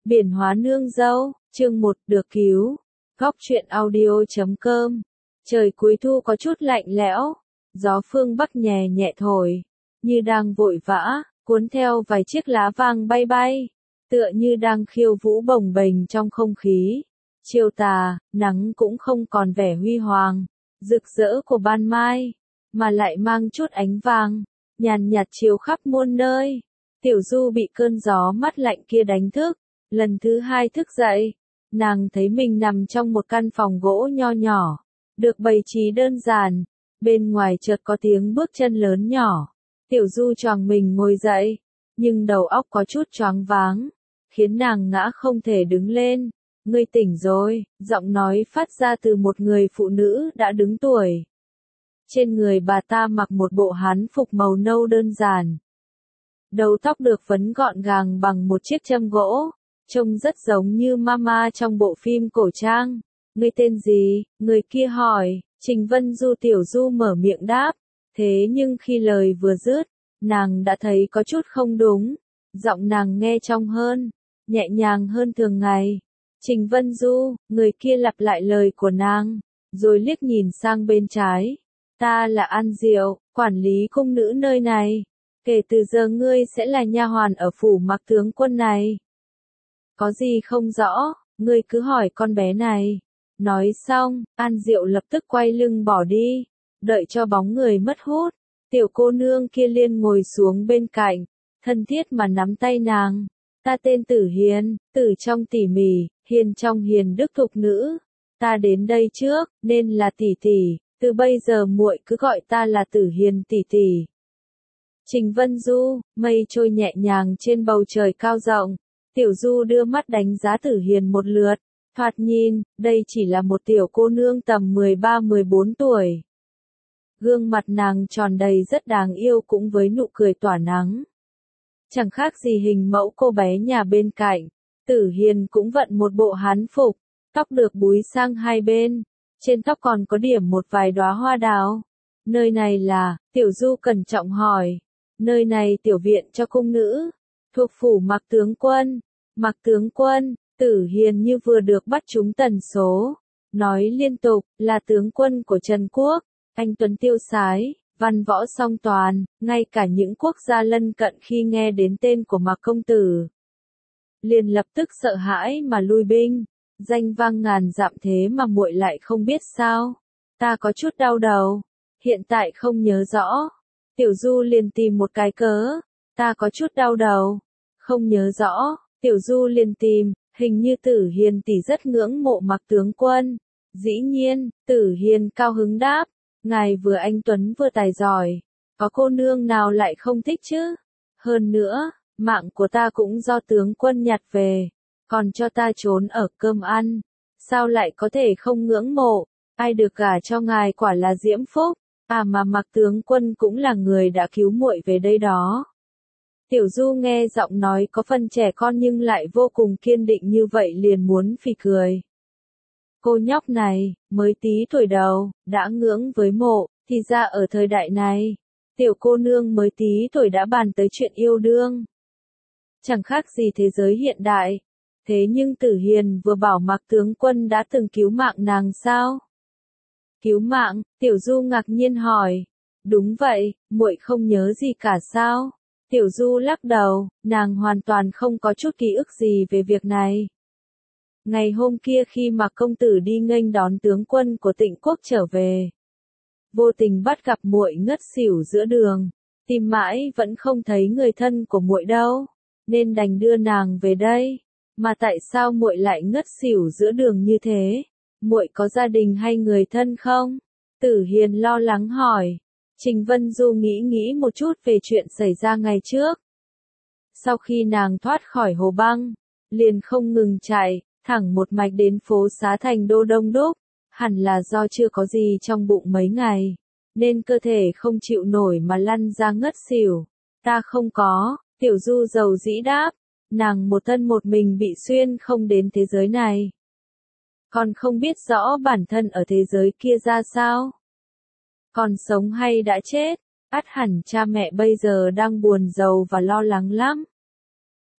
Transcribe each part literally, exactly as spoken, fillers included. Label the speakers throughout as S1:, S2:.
S1: Biển hóa nương dâu, chương một, được cứu. Góc truyện audio.com. Trời cuối thu có chút lạnh lẽo, gió phương Bắc nhẹ nhẹ thổi, như đang vội vã, cuốn theo vài chiếc lá vàng bay bay, tựa như đang khiêu vũ bồng bềnh trong không khí. Chiều tà, nắng cũng không còn vẻ huy hoàng, rực rỡ của ban mai, mà lại mang chút ánh vàng, nhàn nhạt chiếu khắp muôn nơi. Tiểu Du bị cơn gió mát lạnh kia đánh thức, lần thứ hai thức dậy, nàng thấy mình nằm trong một căn phòng gỗ nho nhỏ, được bày trí đơn giản, bên ngoài chợt có tiếng bước chân lớn nhỏ. Tiểu Du choàng mình ngồi dậy, nhưng đầu óc có chút choáng váng, khiến nàng ngã không thể đứng lên. Ngươi tỉnh rồi, giọng nói phát ra từ một người phụ nữ đã đứng tuổi. Trên người bà ta mặc một bộ hán phục màu nâu đơn giản. Đầu tóc được vấn gọn gàng bằng một chiếc châm gỗ, trông rất giống như mama trong bộ phim cổ trang. Ngươi tên gì? Người kia hỏi. Trình Vân Du. Tiểu Du mở miệng đáp. Thế nhưng khi lời vừa dứt, nàng đã thấy có chút không đúng. Giọng nàng nghe trong hơn, nhẹ nhàng hơn thường ngày. Trình Vân Du. Người kia lặp lại lời của nàng, rồi liếc nhìn sang bên trái. Ta là An Diệu, quản lý cung nữ nơi này. Kể từ giờ ngươi sẽ là nha hoàn ở phủ Mạc tướng quân này. Có gì không rõ, ngươi cứ hỏi con bé này. Nói xong, An Diệu lập tức quay lưng bỏ đi, đợi cho bóng người mất hút. Tiểu cô nương kia liền ngồi xuống bên cạnh, thân thiết mà nắm tay nàng. Ta tên Tử Hiền, Tử trong tỉ mỉ, Hiền trong hiền đức thục nữ. Ta đến đây trước, nên là tỷ tỷ, từ bây giờ muội cứ gọi ta là Tử Hiền tỷ tỷ. Trình Vân Du. Mây trôi nhẹ nhàng trên bầu trời cao rộng. Tiểu Du đưa mắt đánh giá Tử Hiền một lượt, thoạt nhìn, đây chỉ là một tiểu cô nương tầm mười ba mười bốn tuổi. Gương mặt nàng tròn đầy rất đáng yêu cũng với nụ cười tỏa nắng. Chẳng khác gì hình mẫu cô bé nhà bên cạnh. Tử Hiền cũng vận một bộ hán phục, tóc được búi sang hai bên, trên tóc còn có điểm một vài đóa hoa đào. Nơi này là, Tiểu Du cẩn trọng hỏi. Nơi này tiểu viện cho cung nữ, thuộc phủ Mạc tướng quân. Mạc tướng quân. Tử Hiền như vừa được bắt trúng tần số, nói liên tục, là tướng quân của Trần Quốc, anh tuấn tiêu sái, văn võ song toàn, ngay cả những quốc gia lân cận khi nghe đến tên của Mạc công tử, liền lập tức sợ hãi mà lui binh. Danh vang ngàn dặm thế mà muội lại không biết sao? Ta có chút đau đầu, hiện tại không nhớ rõ. Tiểu Du liền tìm một cái cớ. Ta có chút đau đầu, không nhớ rõ. Tiểu Du liền tìm, hình như Tử Hiền tỷ rất ngưỡng mộ Mạc tướng quân. Dĩ nhiên, Tử Hiền cao hứng đáp, ngài vừa anh tuấn vừa tài giỏi, có cô nương nào lại không thích chứ? Hơn nữa, mạng của ta cũng do tướng quân nhặt về, còn cho ta trốn ở cơm ăn, sao lại có thể không ngưỡng mộ? Ai được gả cho ngài quả là diễm phúc. À mà Mạc tướng quân cũng là người đã cứu muội về đây đó. Tiểu Du nghe giọng nói có phần trẻ con nhưng lại vô cùng kiên định như vậy liền muốn phì cười. Cô nhóc này, mới tí tuổi đầu, đã ngưỡng với mộ, thì ra ở thời đại này, tiểu cô nương mới tí tuổi đã bàn tới chuyện yêu đương. Chẳng khác gì thế giới hiện đại. Thế nhưng Tử Hiền vừa bảo Mạc tướng quân đã từng cứu mạng nàng sao? Cứu mạng? Tiểu Du ngạc nhiên hỏi. Đúng vậy, muội không nhớ gì cả sao? Tiểu Du lắc đầu, nàng hoàn toàn không có chút ký ức gì về việc này. Ngày hôm kia khi Mạc công tử đi nghênh đón tướng quân của Tịnh quốc trở về, vô tình bắt gặp muội ngất xỉu giữa đường, tìm mãi vẫn không thấy người thân của muội đâu, nên đành đưa nàng về đây. Mà tại sao muội lại ngất xỉu giữa đường như thế? Muội có gia đình hay người thân không? Tử Hiền lo lắng hỏi. Trình Vân Du nghĩ nghĩ một chút về chuyện xảy ra ngày trước. Sau khi nàng thoát khỏi hồ băng, liền không ngừng chạy, thẳng một mạch đến phố xá thành đô đông đúc, hẳn là do chưa có gì trong bụng mấy ngày, nên cơ thể không chịu nổi mà lăn ra ngất xỉu. Ta không có. Tiểu Du dầu dĩ đáp, nàng một thân một mình bị xuyên không đến thế giới này, còn không biết rõ bản thân ở thế giới kia ra sao. Còn sống hay đã chết, ắt hẳn cha mẹ bây giờ đang buồn rầu và lo lắng lắm.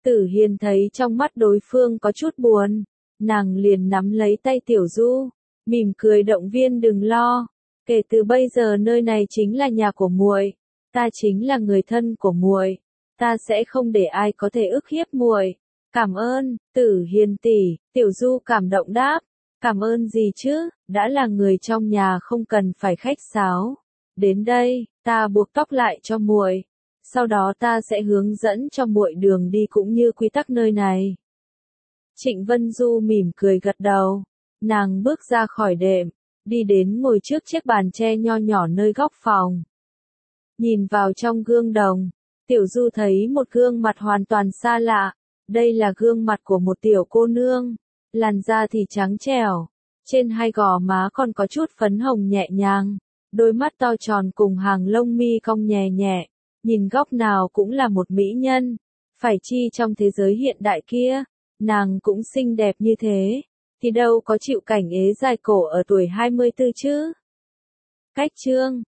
S1: Tử Hiên thấy trong mắt đối phương có chút buồn, nàng liền nắm lấy tay Tiểu Du, mỉm cười động viên đừng lo, kể từ bây giờ nơi này chính là nhà của muội, ta chính là người thân của muội, ta sẽ không để ai có thể ức hiếp muội. Cảm ơn, Tử Hiên tỷ, Tiểu Du cảm động đáp, cảm ơn gì chứ, đã là người trong nhà không cần phải khách sáo. Đến đây, ta buộc tóc lại cho muội, sau đó ta sẽ hướng dẫn cho muội đường đi cũng như quy tắc nơi này. Trịnh Vân Du mỉm cười gật đầu, nàng bước ra khỏi đệm, đi đến ngồi trước chiếc bàn tre nho nhỏ nơi góc phòng. Nhìn vào trong gương đồng, Tiểu Du thấy một gương mặt hoàn toàn xa lạ, đây là gương mặt của một tiểu cô nương, làn da thì trắng trẻo, trên hai gò má còn có chút phấn hồng nhẹ nhàng, đôi mắt to tròn cùng hàng lông mi cong nhẹ nhẹ, nhìn góc nào cũng là một mỹ nhân, phải chi trong thế giới hiện đại kia, nàng cũng xinh đẹp như thế, thì đâu có chịu cảnh ế dài cổ ở tuổi hai mươi tư chứ. Cách chương